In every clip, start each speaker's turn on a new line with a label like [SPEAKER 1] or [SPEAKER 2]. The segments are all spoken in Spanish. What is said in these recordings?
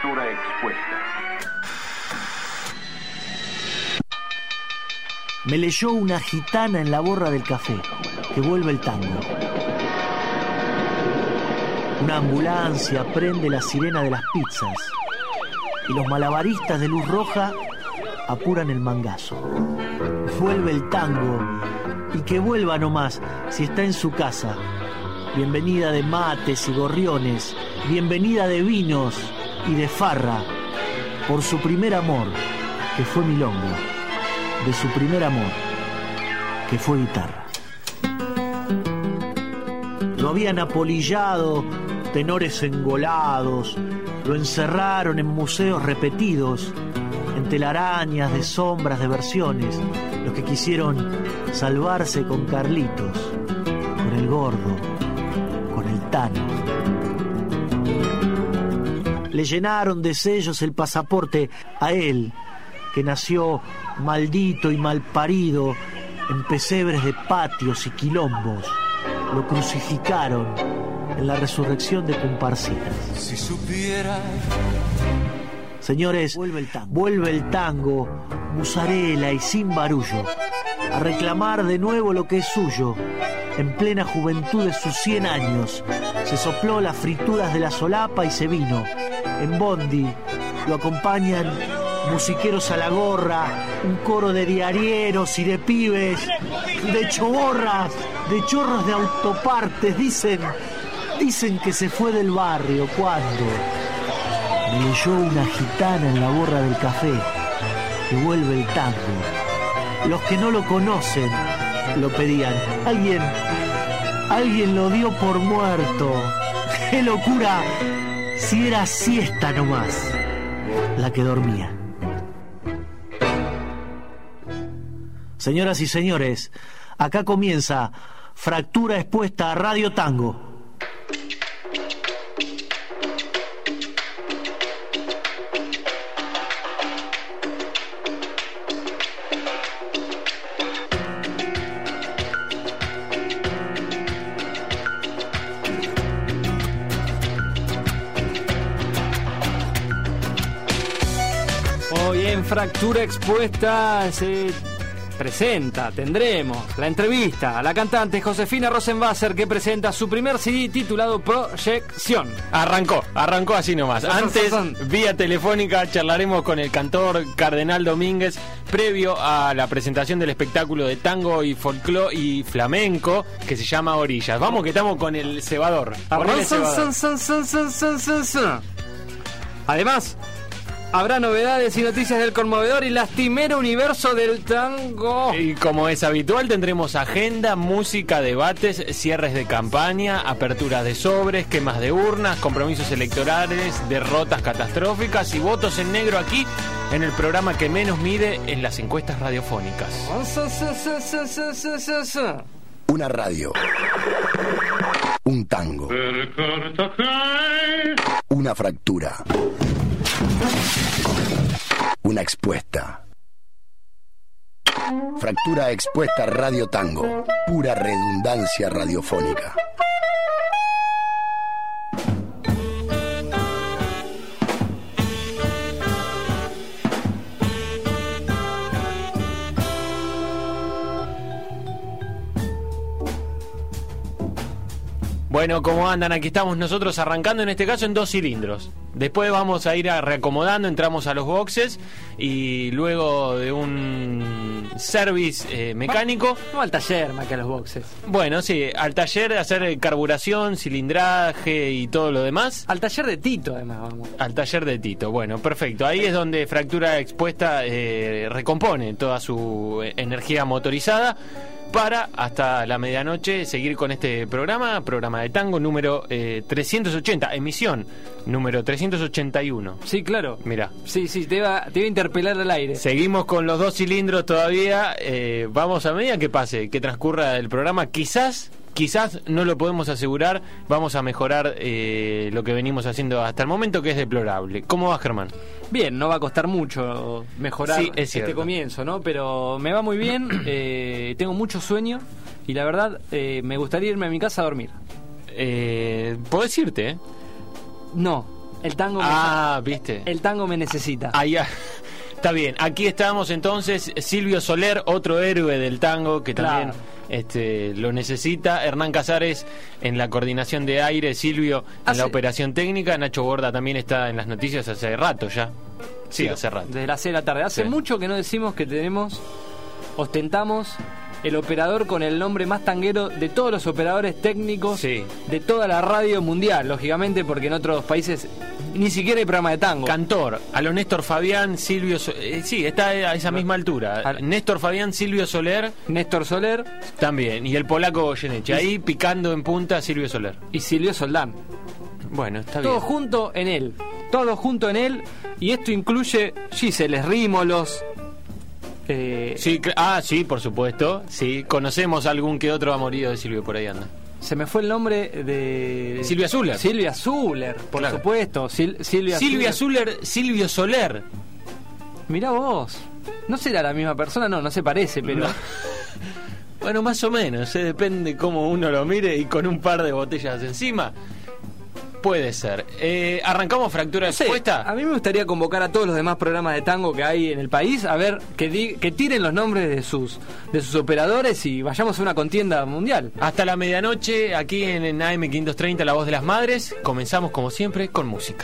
[SPEAKER 1] Fractura Expuesta.
[SPEAKER 2] Me leyó una gitana en la borra del café, que vuelve el tango. Una ambulancia prende la sirena de las pizzas y los malabaristas de luz roja apuran el mangazo. Vuelve el tango y que vuelva nomás si está en su casa. Bienvenida de mates y gorriones, bienvenida de vinos y de farra, por su primer amor, que fue milonga, de su primer amor, que fue guitarra. Lo habían apolillado tenores engolados, lo encerraron en museos repetidos, en telarañas de sombras de versiones, los que quisieron salvarse con Carlitos, con el gordo, con el Tano. Le llenaron de sellos el pasaporte a él, que nació maldito y malparido en pesebres de patios y quilombos. Lo crucificaron en la resurrección de Comparsitas.
[SPEAKER 3] Si supiera.
[SPEAKER 2] Señores, vuelve el tango, musarela y sin barullo, a reclamar de nuevo lo que es suyo. En plena juventud de sus 100 años, se sopló las frituras de la solapa y se vino. En bondi lo acompañan musiqueros a la gorra, un coro de diarieros y de pibes, de choborras, de chorros de autopartes. Dicen que se fue del barrio. ¿Cuándo? Me leyó una gitana en la borra del café, que vuelve el tango. Los que no lo conocen lo pedían. Alguien lo dio por muerto. ¡Qué locura! Si era siesta nomás la que dormía. Señoras y señores, acá comienza Fractura Expuesta a Radio Tango.
[SPEAKER 4] Hoy en Fractura Expuesta se tendremos la entrevista a la cantante Josefina Rosenwasser, que presenta su primer CD titulado Proyección.
[SPEAKER 5] Arrancó así nomás. Antes, vía telefónica, charlaremos con el cantor Cardenal Domínguez, previo a la presentación del espectáculo de tango y folclore y flamenco que se llama Orillas. Vamos que estamos con el cebador.
[SPEAKER 4] Además, habrá novedades y noticias del conmovedor y lastimero universo del tango.
[SPEAKER 5] Y como es habitual, tendremos agenda, música, debates, cierres de campaña, aperturas de sobres, quemas de urnas, compromisos electorales, derrotas catastróficas y votos en negro aquí en el programa que menos mide en las encuestas radiofónicas.
[SPEAKER 6] Una radio. Un tango. Una fractura. Una expuesta. Fractura Expuesta Radio Tango. Pura redundancia radiofónica.
[SPEAKER 5] Bueno, ¿cómo andan? Aquí estamos nosotros arrancando, en este caso en 2 cilindros. Después vamos a ir reacomodando, entramos a los boxes y luego de un service mecánico...
[SPEAKER 4] No al taller más que a los boxes.
[SPEAKER 5] Bueno, sí, al taller, hacer carburación, cilindraje y todo lo demás.
[SPEAKER 4] Al taller de Tito, además, vamos.
[SPEAKER 5] Al taller de Tito, bueno, perfecto. Ahí es donde Fractura Expuesta recompone toda su energía motorizada para hasta la medianoche seguir con este programa de tango número 380, emisión número 381.
[SPEAKER 4] Sí, claro.
[SPEAKER 5] Mirá.
[SPEAKER 4] Sí, te iba a interpelar al aire.
[SPEAKER 5] Seguimos con los 2 cilindros todavía. Vamos a medida que pase, que transcurra el programa, quizás no lo podemos asegurar, vamos a mejorar lo que venimos haciendo hasta el momento, que es deplorable. ¿Cómo vas, Germán?
[SPEAKER 4] Bien, no va a costar mucho mejorar este comienzo, ¿no? Pero me va muy bien, tengo mucho sueño y la verdad me gustaría irme a mi casa a dormir.
[SPEAKER 5] ¿Podés irte?
[SPEAKER 4] No, El tango
[SPEAKER 5] ¿viste?
[SPEAKER 4] El tango me necesita.
[SPEAKER 5] Ahí, está bien, aquí estamos entonces. Silvio Soler, otro héroe del tango que también lo necesita. Hernán Casares en la coordinación de aire, Silvio en la operación técnica. Nacho Borda también está en las noticias hace rato ya. Sí, hace rato.
[SPEAKER 4] Desde las 6 de la tarde. Hace mucho que no decimos que ostentamos el operador con el nombre más tanguero de todos los operadores técnicos de toda la radio mundial, lógicamente, porque en otros países ni siquiera hay programa de tango.
[SPEAKER 5] Cantor, a lo Néstor Fabián, Silvio está a esa misma altura. Néstor Fabián, Silvio Soler.
[SPEAKER 4] Néstor Soler.
[SPEAKER 5] También, y el polaco Goyeneche. Ahí picando en punta Silvio Soler.
[SPEAKER 4] Y Silvio Soldán.
[SPEAKER 5] Bueno, está bien.
[SPEAKER 4] Todo junto en él. Todo junto en él. Y esto incluye Giseles Rímolos.
[SPEAKER 5] Sí, por supuesto. Sí, conocemos algún que otro amorío de Silvio, por ahí anda.
[SPEAKER 4] Se me fue el nombre de...
[SPEAKER 5] Silvia Zuller.
[SPEAKER 4] Silvia Zuller, por supuesto. Silvia
[SPEAKER 5] Zuller, Silvio Soler.
[SPEAKER 4] Mirá vos. ¿No será la misma persona? No se parece, pero...
[SPEAKER 5] No. Bueno, más o menos, depende cómo uno lo mire y con un par de botellas encima. Puede ser. ¿Arrancamos Fractura Expuesta?
[SPEAKER 4] A mí me gustaría convocar a todos los demás programas de tango que hay en el país a ver que tiren los nombres de sus operadores y vayamos a una contienda mundial.
[SPEAKER 5] Hasta la medianoche, aquí en AM 530, La Voz de las Madres. Comenzamos como siempre con música.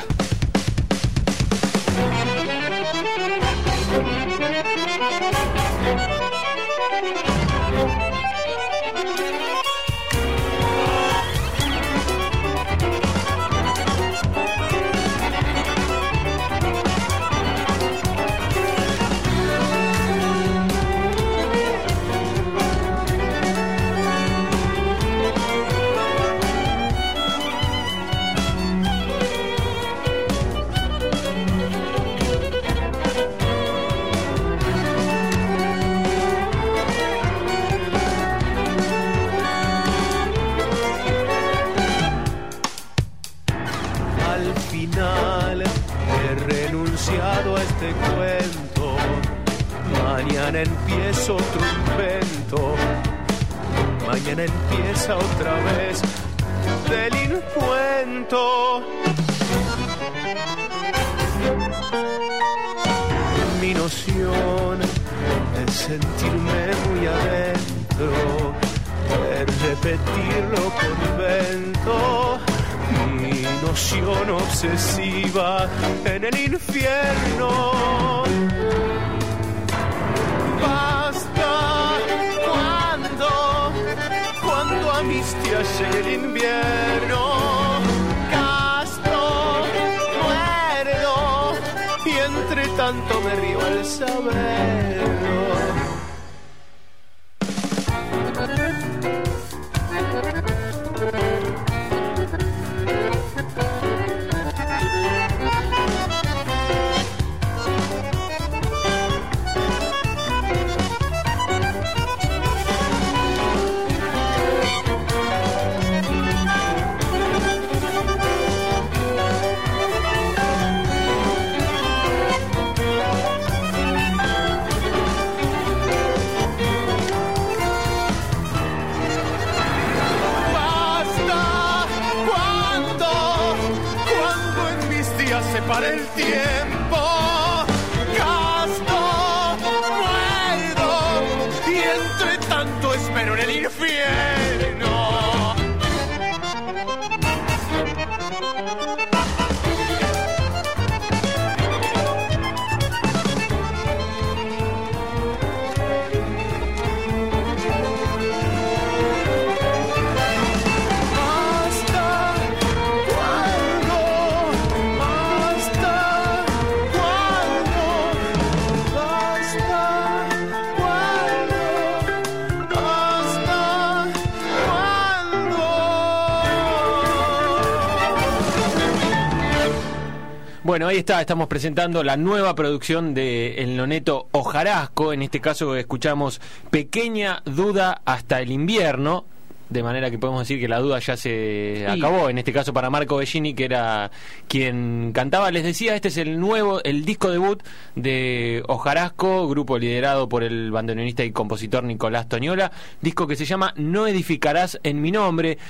[SPEAKER 1] Mañana empieza otro invento, mañana empieza otra vez delincuento. Mi noción es sentirme muy adentro, es repetirlo convento. Mi noción obsesiva en el infierno. Cuando a mis días llegue el invierno, gasto, muerdo, y entre tanto me río al saberlo. Para el tiempo, gasto, muero, y entre tanto espero en el infierno.
[SPEAKER 5] Bueno, ahí está, estamos presentando la nueva producción de el noneto Hojarasco. En este caso escuchamos Pequeña Duda hasta el invierno, de manera que podemos decir que la duda ya se acabó, en este caso para Marco Bellini, que era quien cantaba. Les decía, este es el disco debut de Hojarasco, grupo liderado por el bandoneonista y compositor Nicolás Toñola, disco que se llama No edificarás en mi nombre.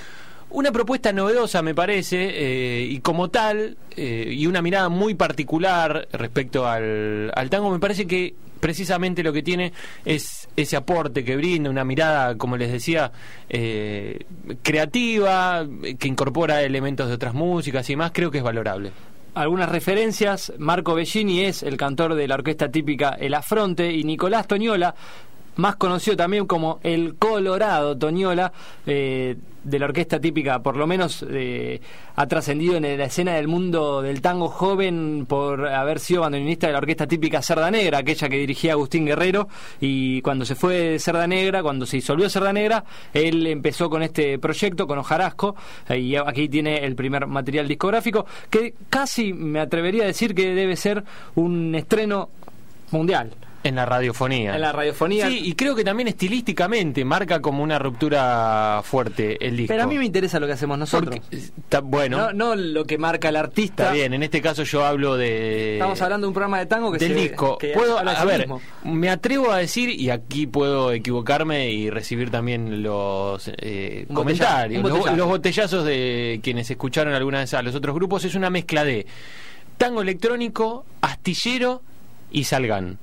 [SPEAKER 5] Una propuesta novedosa, me parece, y como tal, y una mirada muy particular respecto al tango. Me parece que precisamente lo que tiene es ese aporte que brinda, una mirada, como les decía, creativa, que incorpora elementos de otras músicas y más. Creo que es valorable.
[SPEAKER 4] Algunas referencias: Marco Bellini es el cantor de la orquesta típica El Afronte, y Nicolás Toñola, más conocido también como el Colorado Toñola, de la orquesta típica, por lo menos ha trascendido en la escena del mundo del tango joven por haber sido bandoneonista de la orquesta típica Cerda Negra, aquella que dirigía Agustín Guerrero, y cuando se fue de Cerda Negra, cuando se disolvió Cerda Negra, él empezó con este proyecto, con Hojarasco, y aquí tiene el primer material discográfico, que casi me atrevería a decir que debe ser un estreno mundial.
[SPEAKER 5] En la radiofonía.
[SPEAKER 4] En la radiofonía.
[SPEAKER 5] Sí, y creo que también estilísticamente marca como una ruptura fuerte el disco.
[SPEAKER 4] Pero a mí me interesa lo que hacemos nosotros.
[SPEAKER 5] Bueno.
[SPEAKER 4] No lo que marca el artista.
[SPEAKER 5] Está bien, en este caso yo hablo de...
[SPEAKER 4] Estamos hablando de un programa de tango que
[SPEAKER 5] del disco.
[SPEAKER 4] Que
[SPEAKER 5] puedo,
[SPEAKER 4] habla
[SPEAKER 5] a ver,
[SPEAKER 4] mismo.
[SPEAKER 5] Me atrevo a decir, y aquí puedo equivocarme y recibir también los comentarios, los botellazos de quienes escucharon alguna vez a los otros grupos. Es una mezcla de tango electrónico, astillero y salgán.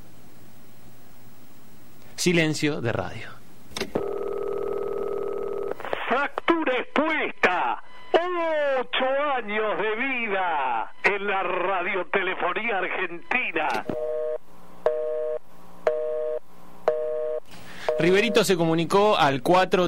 [SPEAKER 5] Silencio de radio.
[SPEAKER 1] Fractura expuesta. 8 años de vida en la radiotelefonía argentina.
[SPEAKER 5] Riverito se comunicó al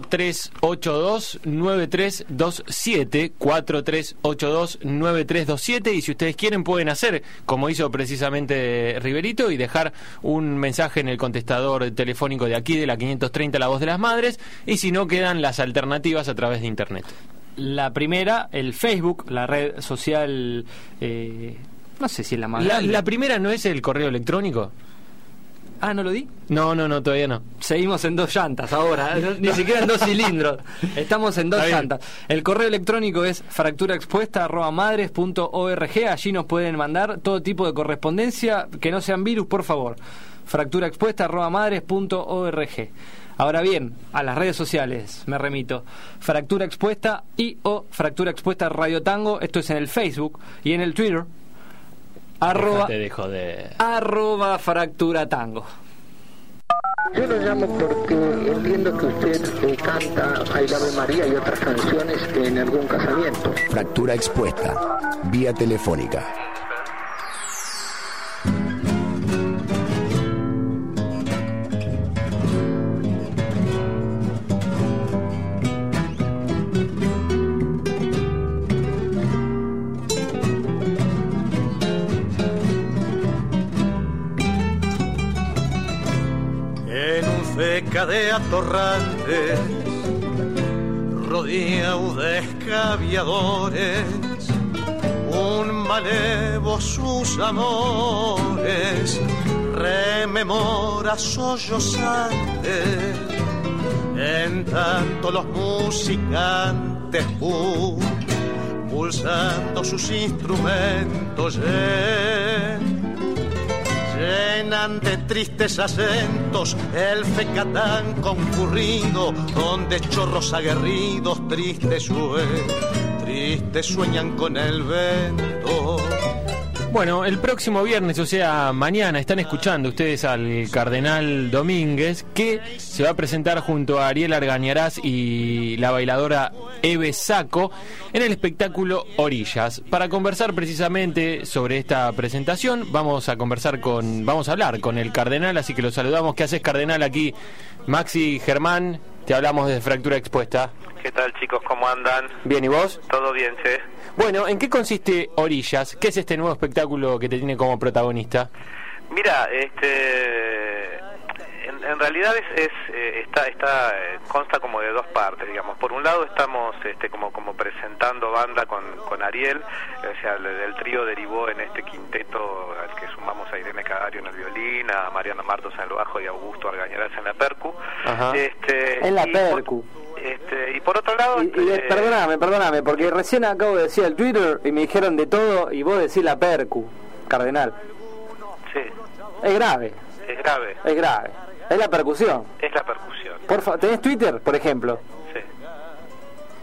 [SPEAKER 5] 4382-9327, 4382-9327, y si ustedes quieren pueden hacer como hizo precisamente Riverito y dejar un mensaje en el contestador telefónico de aquí, de la 530 La Voz de las Madres, y si no, quedan las alternativas a través de internet.
[SPEAKER 4] La primera, el Facebook, la red social, no sé si es la más grande.
[SPEAKER 5] La primera no es el correo electrónico.
[SPEAKER 4] Ah, ¿no lo di?
[SPEAKER 5] No, todavía no.
[SPEAKER 4] Seguimos en 2 llantas ahora, ni siquiera en 2 cilindros. Estamos en 2 llantas. El correo electrónico es fracturaexpuesta@madres.org. Allí nos pueden mandar todo tipo de correspondencia, que no sean virus, por favor. fracturaexpuesta@madres.org. Ahora bien, a las redes sociales me remito. Fractura Expuesta y o Fractura Expuesta Radio Tango. Esto es en el Facebook y en el Twitter. @ Fractura Tango.
[SPEAKER 3] Yo lo llamo porque entiendo que usted canta Ay Ave María y otras canciones en algún casamiento.
[SPEAKER 6] Fractura Expuesta, vía telefónica.
[SPEAKER 1] De atorrantes, rodeado de escaviadores, un malevo sus amores, rememora sollozante, en tanto los musicantes pulsando sus instrumentos llenan de tristes acentos el fecatán concurrido, donde chorros aguerridos tristes sueñan con el vento.
[SPEAKER 5] Bueno, el próximo viernes, o sea, mañana, están escuchando ustedes al Cardenal Domínguez, que se va a presentar junto a Ariel Argañarás y la bailadora Eve Saco en el espectáculo Orillas. Para conversar precisamente sobre esta presentación, vamos a hablar con el Cardenal, así que lo saludamos. ¿Qué haces, Cardenal? Aquí Maxi, Germán, te hablamos desde Fractura Expuesta.
[SPEAKER 7] ¿Qué tal, chicos? ¿Cómo andan?
[SPEAKER 5] Bien, ¿y vos?
[SPEAKER 7] Todo bien, che.
[SPEAKER 5] Bueno, ¿en qué consiste Orillas? ¿Qué es este nuevo espectáculo que te tiene como protagonista?
[SPEAKER 7] Mira, en realidad consta como de 2 partes, digamos. Por un lado estamos como presentando banda con Ariel, o sea, el trío derivó en este quinteto al que sumamos a Irene Cadario en el violín, a Mariana Martos en el bajo y a Augusto Argañarás en la percu.
[SPEAKER 4] Ajá. En la percu.
[SPEAKER 7] Y por otro lado...
[SPEAKER 4] Perdóname, porque recién acabo de decir el Twitter y me dijeron de todo y vos decís la percu, Cardenal.
[SPEAKER 7] Sí.
[SPEAKER 4] Es grave.
[SPEAKER 7] Es grave.
[SPEAKER 4] Es grave. Es la percusión.
[SPEAKER 7] Es la percusión.
[SPEAKER 4] ¿Tenés Twitter, por ejemplo?
[SPEAKER 7] Sí.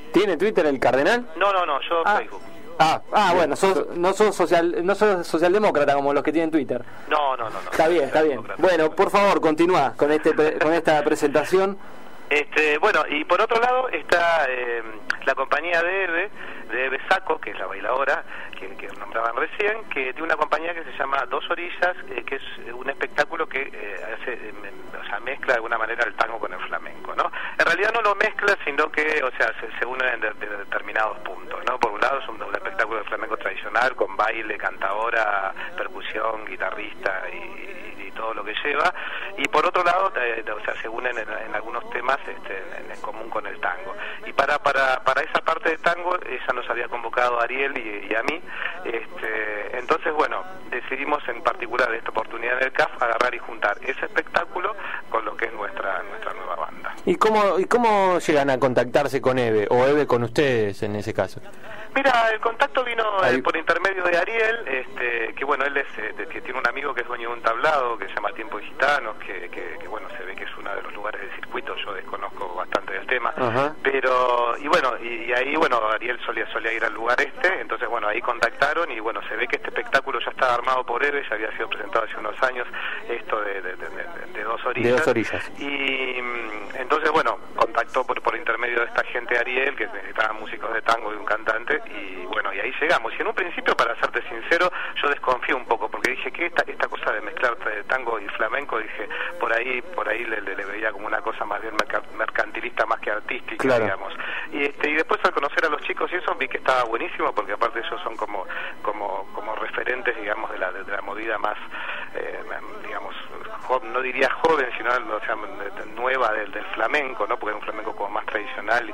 [SPEAKER 5] ¿Tiene Twitter el Cardenal?
[SPEAKER 7] No, yo Facebook.
[SPEAKER 4] Bueno, no sos socialdemócrata como los que tienen Twitter.
[SPEAKER 7] No.
[SPEAKER 4] Está bien. Bueno, por favor, continúa con esta presentación.
[SPEAKER 7] Bueno, y por otro lado está la compañía de Eve Sacco, que es la bailadora que nombraban recién, que tiene una compañía que se llama Dos Orillas, que es un espectáculo que mezcla de alguna manera el tango con el flamenco, ¿no? En realidad no lo mezcla, sino que, se unen en determinados puntos, ¿no? Por un lado es un espectáculo de flamenco tradicional con baile, cantadora, percusión, guitarrista y todo lo que lleva, y por otro lado se unen en algunos temas en común con el tango. Y para esa parte de tango ella nos había convocado a Ariel y a mí, entonces bueno, decidimos en particular esta oportunidad del CAF agarrar y juntar ese espectáculo con lo que es nuestra nueva banda.
[SPEAKER 5] ¿Y cómo llegan a contactarse con Eve, o Eve con ustedes en ese caso?
[SPEAKER 7] Mira, el contacto vino por intermedio de Ariel, que bueno, él que tiene un amigo que es dueño de un tablado que se llama Tiempo de Gitanos, que bueno, se ve que es uno de los lugares del circuito, yo desconozco bastante del tema, pero, y ahí, Ariel solía ir al lugar entonces bueno, ahí contactaron y bueno, se ve que este espectáculo ya estaba armado por Eve, ya había sido presentado hace unos años, esto de Dos Orillas.
[SPEAKER 5] De Dos Orillas.
[SPEAKER 7] Y entonces bueno, contactó por intermedio de esta gente Ariel, que necesitaba músicos de tango y un cantante, y bueno, y ahí llegamos. Y en un principio, para serte sincero, yo desconfío un poco, porque dije que esta cosa de mezclar tango y flamenco, dije, por ahí le veía como una cosa más bien mercantilista más que artística, claro, digamos. Y después al conocer a los chicos y eso, vi que estaba buenísimo, porque aparte ellos son como referentes, digamos, de la movida más, digamos, no diría joven, sino nueva del flamenco, ¿no? Porque es un flamenco como más tradicional,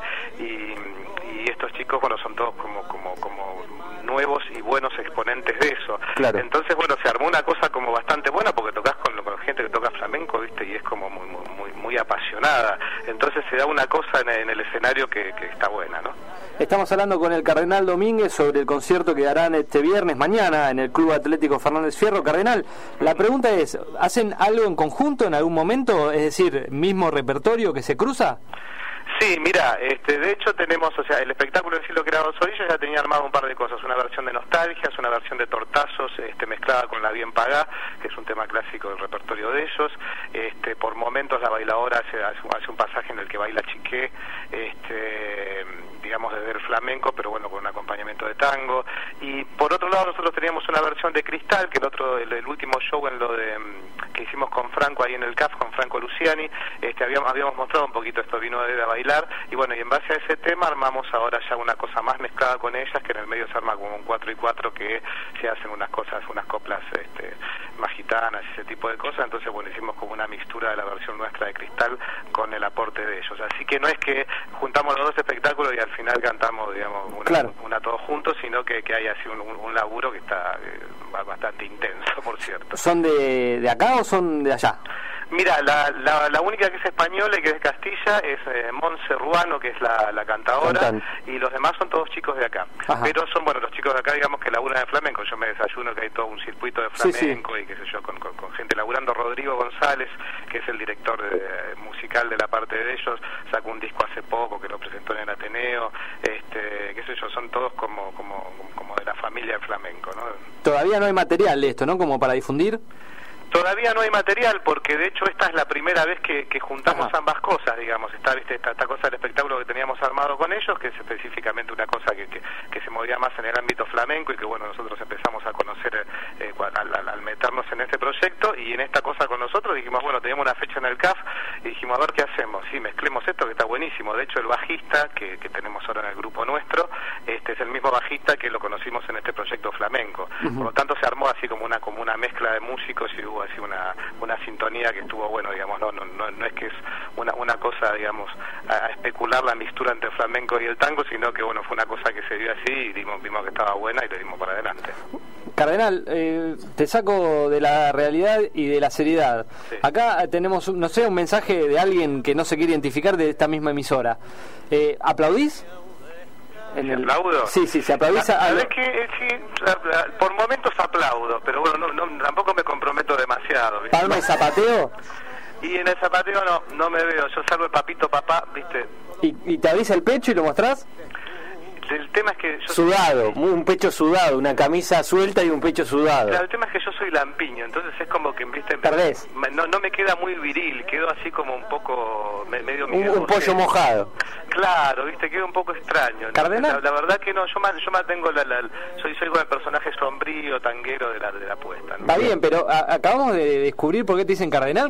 [SPEAKER 7] y estos chicos, bueno, son todos como nuevos y buenos exponentes de eso. Claro. Entonces, bueno, se armó una cosa como bastante buena, porque tocas con gente que toca flamenco, ¿viste? Y es como muy apasionada. Entonces se da una cosa en el escenario que está buena, ¿no?
[SPEAKER 4] Estamos hablando con el Cardenal Domínguez sobre el concierto que darán este viernes, mañana, en el Club Atlético Fernández Fierro. Cardenal, la pregunta es, ¿hacen algo en conjunto en algún momento? Es decir, ¿mismo repertorio que se cruza?
[SPEAKER 7] Sí, mira, de hecho tenemos, el espectáculo en sí lo que era Dos Orillas ya tenía armado un par de cosas, una versión de Nostalgias, una versión de Tortazos, mezclada con La Bien Pagá, que es un tema clásico del repertorio de ellos, por momentos la bailadora hace un pasaje en el que baila chiqué, digamos desde el flamenco, pero bueno, con un acompañamiento de tango, y por otro lado nosotros teníamos una versión de Cristal, que el último show que hicimos con Franco ahí en el CAF, con Franco Luciani, habíamos mostrado un poquito esto, vino de bailar, y bueno, y en base a ese tema armamos ahora ya una cosa más mezclada con ellas, que en el medio se arma como un 4 y 4, que se hacen unas cosas, unas coplas más gitanas y ese tipo de cosas. Entonces bueno, hicimos como una mixtura de la versión nuestra de Cristal con el aporte de ellos, así que no es que juntamos los dos espectáculos y al final cantamos, digamos, una todos juntos, sino que hay así un laburo que está bastante intenso, por cierto.
[SPEAKER 4] ¿Son de acá o son de allá?
[SPEAKER 7] Mira, la única que es española y que es de Castilla es Montse Ruano, que es la cantadora, y los demás son todos chicos de acá. Ajá. Pero son, bueno, los chicos de acá, digamos, que laburan de flamenco. Yo me desayuno que hay todo un circuito de flamenco, y qué sé yo, con gente laburando. Rodrigo González, que es el director musical de la parte de ellos, sacó un disco hace poco que lo presentó en el Ateneo, qué sé yo, son todos como de la familia del flamenco, ¿no?
[SPEAKER 4] Todavía no hay material de esto, ¿no? Como para difundir.
[SPEAKER 7] Todavía no hay material, porque de hecho esta es la primera vez que juntamos ambas cosas, digamos. Esta cosa del espectáculo que teníamos armado con ellos, que es específicamente una cosa que se movía más en el ámbito flamenco, y que bueno, nosotros empezamos a conocer al meternos en este proyecto, y en esta cosa con nosotros dijimos, bueno, teníamos una fecha en el CAF, y dijimos, a ver qué hacemos. Sí, mezclemos esto, que está buenísimo. De hecho, el bajista que tenemos ahora en el grupo nuestro, es el mismo bajista que lo conocimos en este proyecto flamenco. Por lo tanto, se armó así como una mezcla de músicos, y hubo así una sintonía que estuvo bueno, digamos. No es que es una cosa, digamos, a especular la mixtura entre el flamenco y el tango, sino que bueno, fue una cosa que se dio así, y vimos que estaba buena y le dimos para adelante.
[SPEAKER 4] Cardenal, te saco de la realidad y de la seriedad. Sí. Acá tenemos, no sé, un mensaje de alguien que no se quiere identificar de esta misma emisora. ¿Aplaudís?
[SPEAKER 7] ¿Aplaudo?
[SPEAKER 4] Sí, se aplaudís.
[SPEAKER 7] ¿Sabés qué? Sí, por momentos aplaudo, pero bueno, tampoco me comprometo demasiado, ¿viste?
[SPEAKER 4] ¿Palma y zapateo?
[SPEAKER 7] Y en el zapateo no me veo, yo salvo el papito papá, ¿viste?
[SPEAKER 4] ¿Y te avisa el pecho y lo mostrás?
[SPEAKER 7] El tema es que yo
[SPEAKER 5] Sudado, un pecho sudado, una camisa suelta y un pecho sudado.
[SPEAKER 7] Claro, el tema es que yo soy lampiño, entonces es como que, viste,
[SPEAKER 4] Perdés.
[SPEAKER 7] no me queda muy viril, quedo así como un poco medio
[SPEAKER 5] Un pollo mojado.
[SPEAKER 7] Claro, viste, queda un poco extraño, ¿no?
[SPEAKER 4] ¿Cardenal?
[SPEAKER 7] La verdad que no, yo mantengo soy como el personaje sombrío, tanguero de la apuesta, ¿no?
[SPEAKER 4] Está bien, pero acabamos de descubrir por qué te dicen cardenal.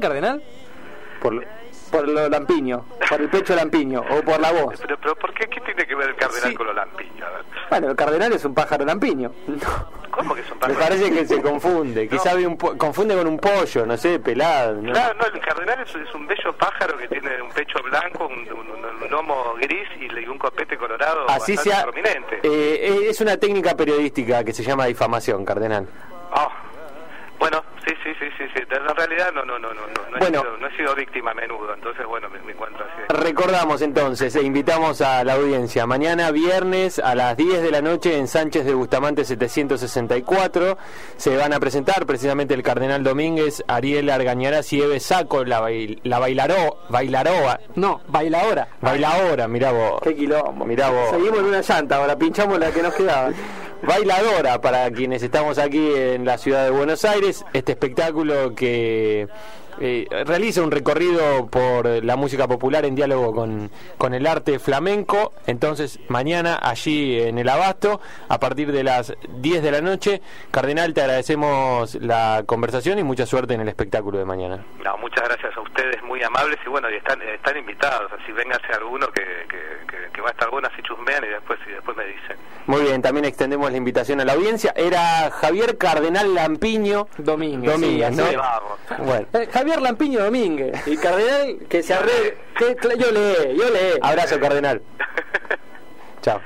[SPEAKER 4] Por lo lampiño, por el pecho lampiño, o por la voz.
[SPEAKER 7] Pero ¿por qué? ¿Qué tiene que ver el cardenal con lo lampiño? A ver.
[SPEAKER 4] Bueno, el cardenal es un pájaro lampiño.
[SPEAKER 7] ¿Cómo que son
[SPEAKER 5] Me
[SPEAKER 7] pájaros?
[SPEAKER 5] parece que se confunde, quizá confunde con un pollo, no sé, pelado. ¿no?
[SPEAKER 7] Claro, no, el cardenal es un bello pájaro que tiene un pecho blanco, un lomo gris y un copete colorado
[SPEAKER 5] Así
[SPEAKER 7] bastante
[SPEAKER 5] sea.
[SPEAKER 7] prominente.
[SPEAKER 5] Es una técnica periodística que se llama difamación, cardenal.
[SPEAKER 7] Oh. Bueno, sí. En realidad no
[SPEAKER 5] Bueno.
[SPEAKER 7] he sido víctima a menudo, entonces bueno, me encuentro así.
[SPEAKER 5] Recordamos entonces, invitamos a la audiencia, mañana viernes a las 10 de la noche en Sánchez de Bustamante 764, se van a presentar precisamente el Cardenal Domínguez, Ariel Argañarás y Eve Saco, la bailaroa.
[SPEAKER 4] No, bailadora.
[SPEAKER 5] Bailadora, mirá vos.
[SPEAKER 4] Qué quilombo.
[SPEAKER 5] Mirá vos.
[SPEAKER 4] Seguimos en una llanta, ahora pinchamos la que nos quedaba.
[SPEAKER 5] Bailadora, para quienes estamos aquí en la ciudad de Buenos Aires, este espectáculo que realiza un recorrido por la música popular en diálogo con el arte flamenco. Entonces mañana allí en el Abasto a partir de las 10 de la noche. Cardenal, te agradecemos la conversación y mucha suerte en el espectáculo de mañana.
[SPEAKER 7] No, muchas gracias a ustedes, muy amables, y bueno, y están invitados, así véngase alguno que va a estar bueno, así chusmean y después me dicen.
[SPEAKER 5] Muy bien, también extendemos la invitación a la audiencia. Era Javier Cardenal Lampiño
[SPEAKER 4] Domínguez,
[SPEAKER 5] ¿no?
[SPEAKER 7] Sí, vamos.
[SPEAKER 5] Bueno.
[SPEAKER 4] Javier Lampiño Domínguez. Y cardenal que se arregle. Yo leí.
[SPEAKER 5] Abrazo, cardenal. Chao.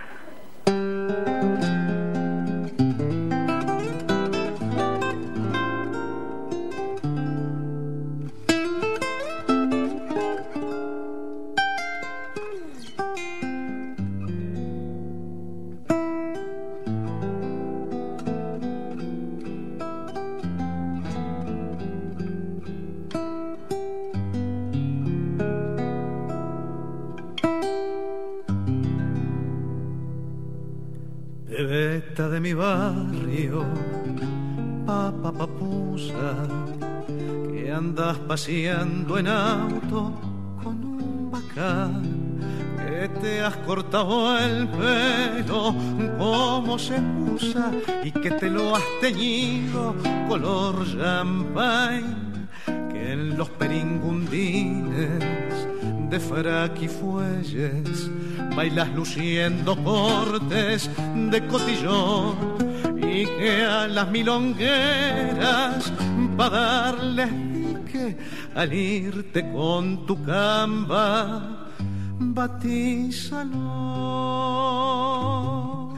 [SPEAKER 8] Bebeta de mi barrio, papusa, que andas paseando en auto con un bacán, que te has cortado el pelo como se usa y que te lo has teñido color champagne, que en los peringundines de frac y fuelles bailas luciendo cortes de cotillón, y que a las milongueras pa' darles pique al irte con tu camba batízalo.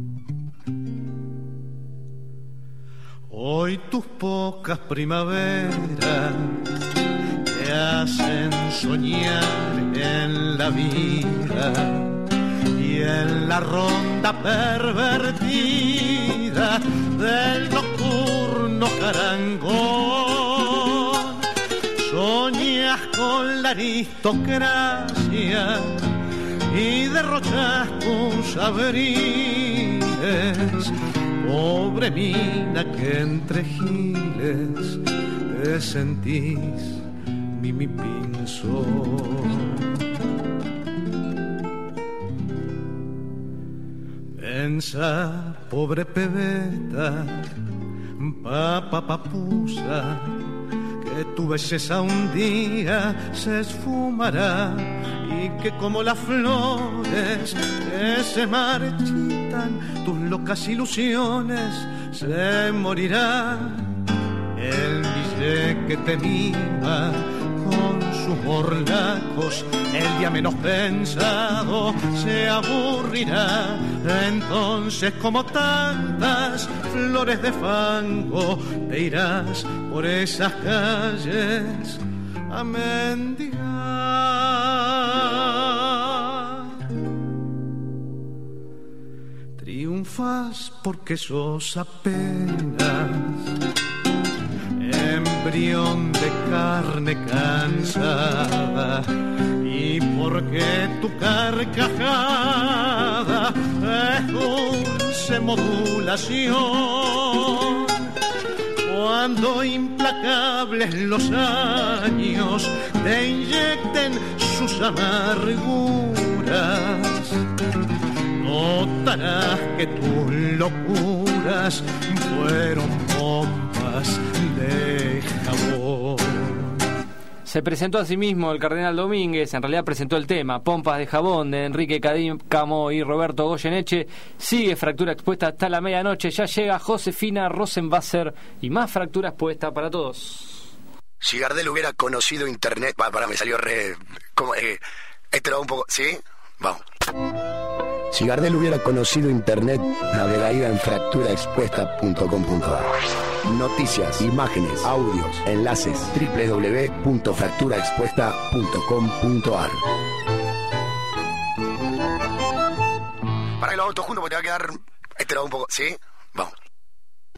[SPEAKER 8] Hoy tus pocas primaveras te hacen soñar en la vida y en la ronda pervertida del nocturno carangón. Soñas con la aristocracia y derrochas tus abriles, pobre mina que entre giles te sentís mi pinzo. Pensa, pobre pebeta, papusa, que tu belleza un día se esfumará y que como las flores que se marchitan, tus locas ilusiones se morirán. El billete que te mima con sus morlacos, el día menos pensado se aburrirá. Entonces, como tantas flores de fango, te irás por esas calles a mendigar. Triunfas porque sos apenas embrión de carne cansada, y porque tu carcajada es dulce modulación. Cuando implacables los años te inyecten sus amarguras, notarás que tus locuras fueron pompas de jabón.
[SPEAKER 4] Se presentó a sí mismo el Cardenal Domínguez, en realidad presentó el tema Pompas de Jabón de Enrique Cadícamo y Roberto Goyeneche. Sigue Fractura Expuesta hasta la medianoche, ya llega Josefina Rosenwasser y más Fractura Expuesta para todos.
[SPEAKER 6] Si Gardel hubiera conocido internet... me salió re... Este lo hago un poco... ¿Sí? Vamos. Si Gardel hubiera conocido internet, navegaría en fracturaexpuesta.com.ar. Noticias, imágenes, audios, enlaces, www.fracturaexpuesta.com.ar. Para que lo hago todo junto porque te va a quedar... Este lo hago un poco... ¿Sí? Vamos.